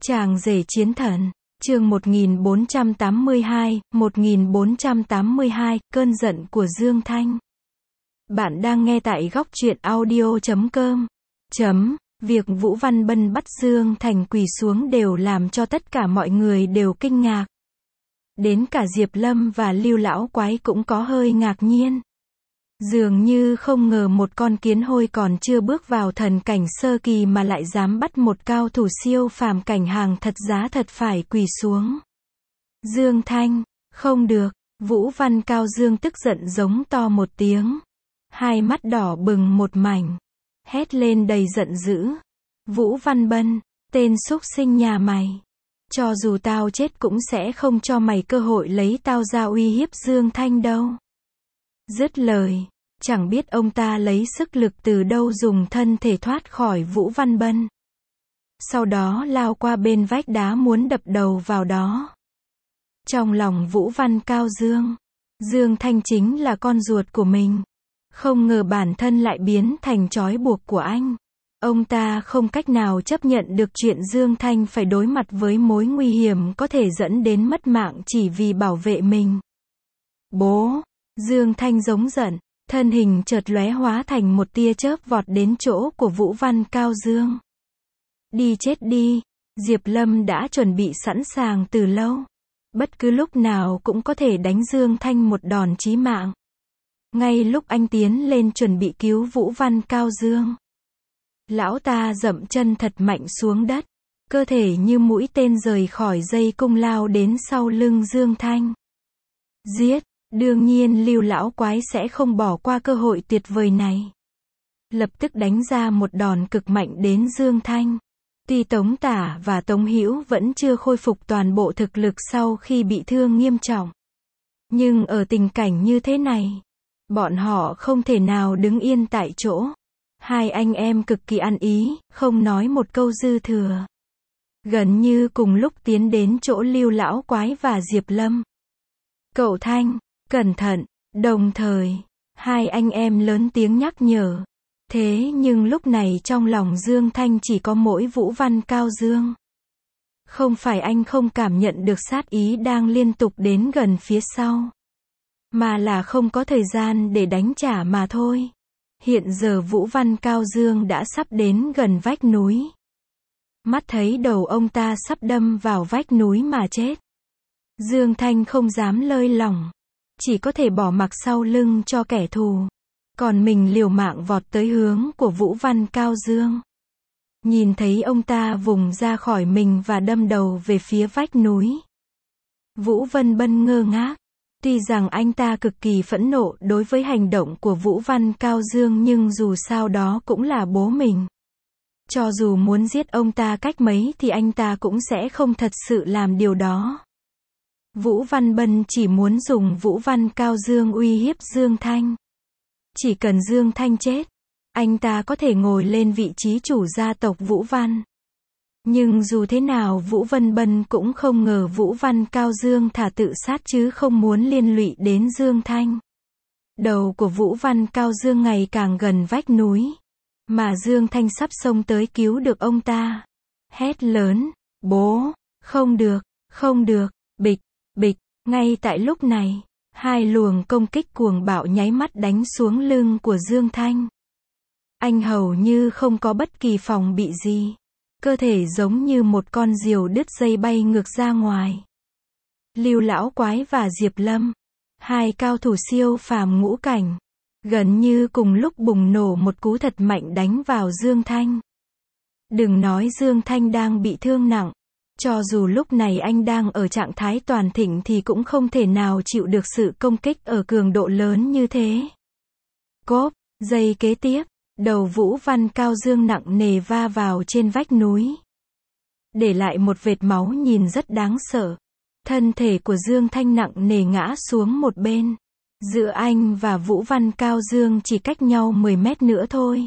Chàng rể chiến thần, chương 1482, cơn giận của Dương Thanh. Bạn đang nghe tại góc truyện audio.com. Việc Vũ Văn Bân bắt Dương Thanh quỳ xuống đều làm cho tất cả mọi người đều kinh ngạc. Đến cả Diệp Lâm và Lưu Lão Quái cũng có hơi ngạc nhiên. Dường như không ngờ một con kiến hôi còn chưa bước vào thần cảnh sơ kỳ mà lại dám bắt một cao thủ siêu phàm cảnh hàng thật giá thật phải quỳ xuống. Dương Thanh, không được, Vũ Văn Cao Dương tức giận giống to một tiếng. Hai mắt đỏ bừng một mảnh. Hét lên đầy giận dữ. Vũ Văn Bân, tên xúc sinh nhà mày. Cho dù tao chết cũng sẽ không cho mày cơ hội lấy tao ra uy hiếp Dương Thanh đâu. Dứt lời, chẳng biết ông ta lấy sức lực từ đâu dùng thân thể thoát khỏi Vũ Văn Bân. Sau đó lao qua bên vách đá muốn đập đầu vào đó. Trong lòng Vũ Văn Cao Dương, Dương Thanh chính là con ruột của mình. Không ngờ bản thân lại biến thành trói buộc của anh. Ông ta không cách nào chấp nhận được chuyện Dương Thanh phải đối mặt với mối nguy hiểm có thể dẫn đến mất mạng chỉ vì bảo vệ mình. Bố! Dương Thanh giống giận, thân hình chợt lóe hóa thành một tia chớp vọt đến chỗ của Vũ Văn Cao Dương. Đi chết đi! Diệp Lâm đã chuẩn bị sẵn sàng từ lâu. Bất cứ lúc nào cũng có thể đánh Dương Thanh một đòn chí mạng. Ngay lúc anh tiến lên chuẩn bị cứu Vũ Văn Cao Dương, lão ta dậm chân thật mạnh xuống đất, cơ thể như mũi tên rời khỏi dây cung lao đến sau lưng Dương Thanh. Giết! Đương nhiên Lưu Lão Quái sẽ không bỏ qua cơ hội tuyệt vời này. Lập tức đánh ra một đòn cực mạnh đến Dương Thanh. Tuy Tống Tả và Tống Hữu vẫn chưa khôi phục toàn bộ thực lực sau khi bị thương nghiêm trọng, nhưng ở tình cảnh như thế này, bọn họ không thể nào đứng yên tại chỗ. Hai anh em cực kỳ ăn ý, không nói một câu dư thừa. Gần như cùng lúc tiến đến chỗ Lưu Lão Quái và Diệp Lâm. Cậu Thanh, cẩn thận! Đồng thời, hai anh em lớn tiếng nhắc nhở. Thế nhưng lúc này trong lòng Dương Thanh chỉ có mỗi Vũ Văn Cao Dương. Không phải anh không cảm nhận được sát ý đang liên tục đến gần phía sau, mà là không có thời gian để đánh trả mà thôi. Hiện giờ Vũ Văn Cao Dương đã sắp đến gần vách núi. Mắt thấy đầu ông ta sắp đâm vào vách núi mà chết. Dương Thanh không dám lơi lỏng, chỉ có thể bỏ mặc sau lưng cho kẻ thù. Còn mình liều mạng vọt tới hướng của Vũ Văn Cao Dương. Nhìn thấy ông ta vùng ra khỏi mình và đâm đầu về phía vách núi. Vũ Văn Bân ngơ ngác. Tuy rằng anh ta cực kỳ phẫn nộ đối với hành động của Vũ Văn Cao Dương nhưng dù sao đó cũng là bố mình. Cho dù muốn giết ông ta cách mấy thì anh ta cũng sẽ không thật sự làm điều đó. Vũ Văn Bân chỉ muốn dùng Vũ Văn Cao Dương uy hiếp Dương Thanh. Chỉ cần Dương Thanh chết, anh ta có thể ngồi lên vị trí chủ gia tộc Vũ Văn. Nhưng dù thế nào Vũ Văn Bân cũng không ngờ Vũ Văn Cao Dương thà tự sát chứ không muốn liên lụy đến Dương Thanh. Đầu của Vũ Văn Cao Dương ngày càng gần vách núi, mà Dương Thanh sắp xông tới cứu được ông ta. Hét lớn, bố, không được, không được, bịch, bịch, ngay tại lúc này. Hai luồng công kích cuồng bạo nháy mắt đánh xuống lưng của Dương Thanh. Anh hầu như không có bất kỳ phòng bị gì. Cơ thể giống như một con diều đứt dây bay ngược ra ngoài. Lưu Lão Quái và Diệp Lâm, hai cao thủ siêu phàm ngũ cảnh, gần như cùng lúc bùng nổ một cú thật mạnh đánh vào Dương Thanh. Đừng nói Dương Thanh đang bị thương nặng. Cho dù lúc này anh đang ở trạng thái toàn thịnh thì cũng không thể nào chịu được sự công kích ở cường độ lớn như thế. Cốp, giây kế tiếp, đầu Vũ Văn Cao Dương nặng nề va vào trên vách núi. Để lại một vệt máu nhìn rất đáng sợ. Thân thể của Dương Thanh nặng nề ngã xuống một bên. Giữa anh và Vũ Văn Cao Dương chỉ cách nhau 10 mét nữa thôi.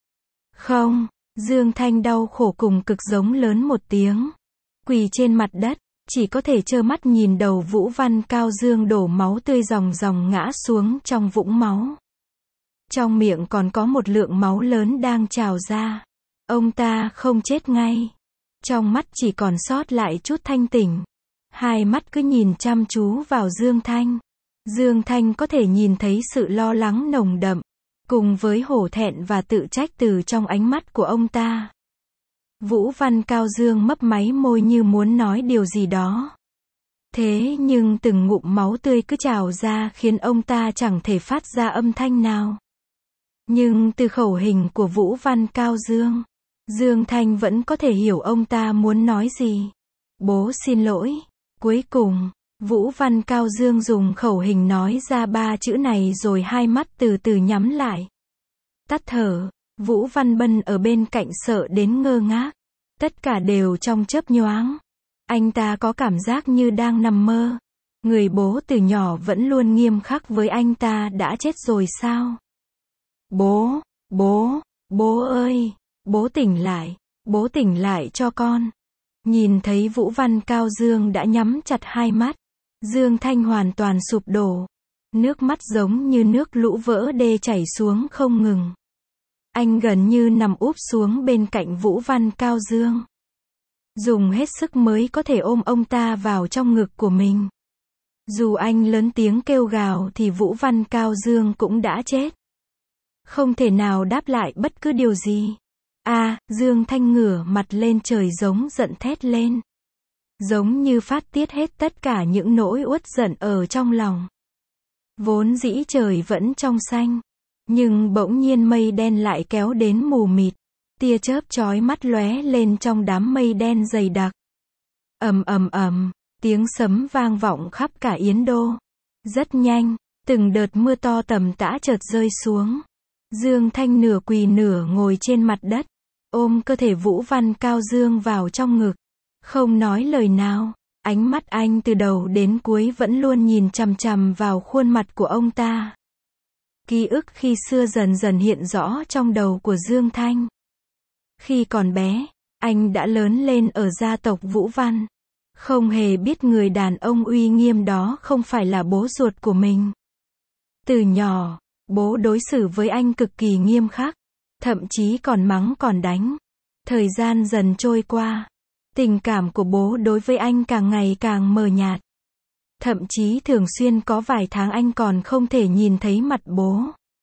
Không, Dương Thanh đau khổ cùng cực giống lớn một tiếng. Quỳ trên mặt đất, chỉ có thể trơ mắt nhìn đầu Vũ Văn Cao Dương đổ máu tươi ròng ròng ngã xuống trong vũng máu. Trong miệng còn có một lượng máu lớn đang trào ra. Ông ta không chết ngay. Trong mắt chỉ còn sót lại chút thanh tỉnh. Hai mắt cứ nhìn chăm chú vào Dương Thanh. Dương Thanh có thể nhìn thấy sự lo lắng nồng đậm, cùng với hổ thẹn và tự trách từ trong ánh mắt của ông ta. Vũ Văn Cao Dương mấp máy môi như muốn nói điều gì đó. Thế nhưng từng ngụm máu tươi cứ trào ra khiến ông ta chẳng thể phát ra âm thanh nào. Nhưng từ khẩu hình của Vũ Văn Cao Dương, Dương Thanh vẫn có thể hiểu ông ta muốn nói gì. Bố xin lỗi. Cuối cùng, Vũ Văn Cao Dương dùng khẩu hình nói ra 3 chữ này rồi hai mắt từ từ nhắm lại. Tắt thở, Vũ Văn Bân ở bên cạnh sợ đến ngơ ngác. Tất cả đều trong chớp nhoáng. Anh ta có cảm giác như đang nằm mơ. Người bố từ nhỏ vẫn luôn nghiêm khắc với anh ta đã chết rồi sao? Bố ơi, bố tỉnh lại cho con. Nhìn thấy Vũ Văn Cao Dương đã nhắm chặt hai mắt, Dương Thanh hoàn toàn sụp đổ. Nước mắt giống như nước lũ vỡ đê chảy xuống không ngừng. Anh gần như nằm úp xuống bên cạnh Vũ Văn Cao Dương. Dùng hết sức mới có thể ôm ông ta vào trong ngực của mình. Dù anh lớn tiếng kêu gào thì Vũ Văn Cao Dương cũng đã chết. Không thể nào đáp lại bất cứ điều gì. Dương Thanh ngửa mặt lên trời giống giận thét lên. Giống như phát tiết hết tất cả những nỗi uất giận ở trong lòng. Vốn dĩ trời vẫn trong xanh. Nhưng bỗng nhiên mây đen lại kéo đến mù mịt. Tia chớp chói mắt lóe lên trong đám mây đen dày đặc. Ầm, tiếng sấm vang vọng khắp cả Yến Đô. Rất nhanh, từng đợt mưa to tầm tã chợt rơi xuống. Dương Thanh nửa quỳ nửa ngồi trên mặt đất, ôm cơ thể Vũ Văn Cao Dương vào trong ngực. Không nói lời nào, ánh mắt anh từ đầu đến cuối vẫn luôn nhìn chằm chằm vào khuôn mặt của ông ta. Ký ức khi xưa dần dần hiện rõ trong đầu của Dương Thanh. Khi còn bé, anh đã lớn lên ở gia tộc Vũ Văn. Không hề biết người đàn ông uy nghiêm đó không phải là bố ruột của mình. Từ nhỏ, bố đối xử với anh cực kỳ nghiêm khắc, thậm chí còn mắng còn đánh. Thời gian dần trôi qua, tình cảm của bố đối với anh càng ngày càng mờ nhạt. Thậm chí thường xuyên có vài tháng anh còn không thể nhìn thấy mặt bố.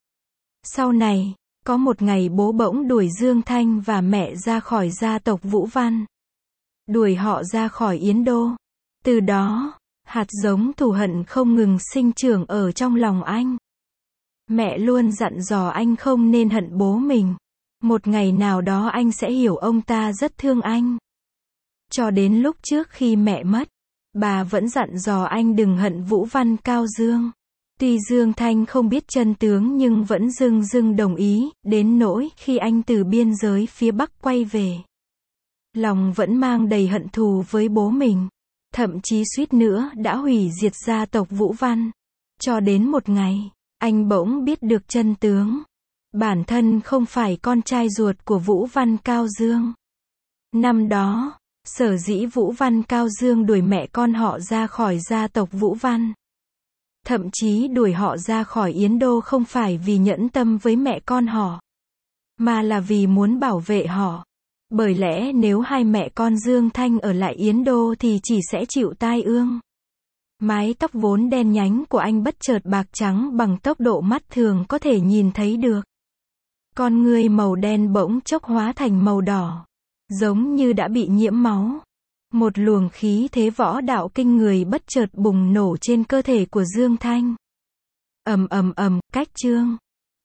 Sau này, có một ngày bố bỗng đuổi Dương Thanh và mẹ ra khỏi gia tộc Vũ Văn. Đuổi họ ra khỏi Yến Đô. Từ đó, hạt giống thù hận không ngừng sinh trưởng ở trong lòng anh. Mẹ luôn dặn dò anh không nên hận bố mình. Một ngày nào đó anh sẽ hiểu ông ta rất thương anh. Cho đến lúc trước khi mẹ mất, bà vẫn dặn dò anh đừng hận Vũ Văn Cao Dương. Tuy Dương Thanh không biết chân tướng nhưng vẫn dưng dưng đồng ý, đến nỗi khi anh từ biên giới phía Bắc quay về. Lòng vẫn mang đầy hận thù với bố mình. Thậm chí suýt nữa đã hủy diệt gia tộc Vũ Văn. Cho đến một ngày, anh bỗng biết được chân tướng. Bản thân không phải con trai ruột của Vũ Văn Cao Dương. Năm đó, sở dĩ Vũ Văn Cao Dương đuổi mẹ con họ ra khỏi gia tộc Vũ Văn. Thậm chí đuổi họ ra khỏi Yến Đô không phải vì nhẫn tâm với mẹ con họ, mà là vì muốn bảo vệ họ. Bởi lẽ nếu hai mẹ con Dương Thanh ở lại Yến Đô thì chỉ sẽ chịu tai ương. Mái tóc vốn đen nhánh của anh bất chợt bạc trắng bằng tốc độ mắt thường có thể nhìn thấy được. Con ngươi màu đen bỗng chốc hóa thành màu đỏ, giống như đã bị nhiễm máu. Một luồng khí thế võ đạo kinh người bất chợt bùng nổ trên cơ thể của Dương Thanh. Cách chương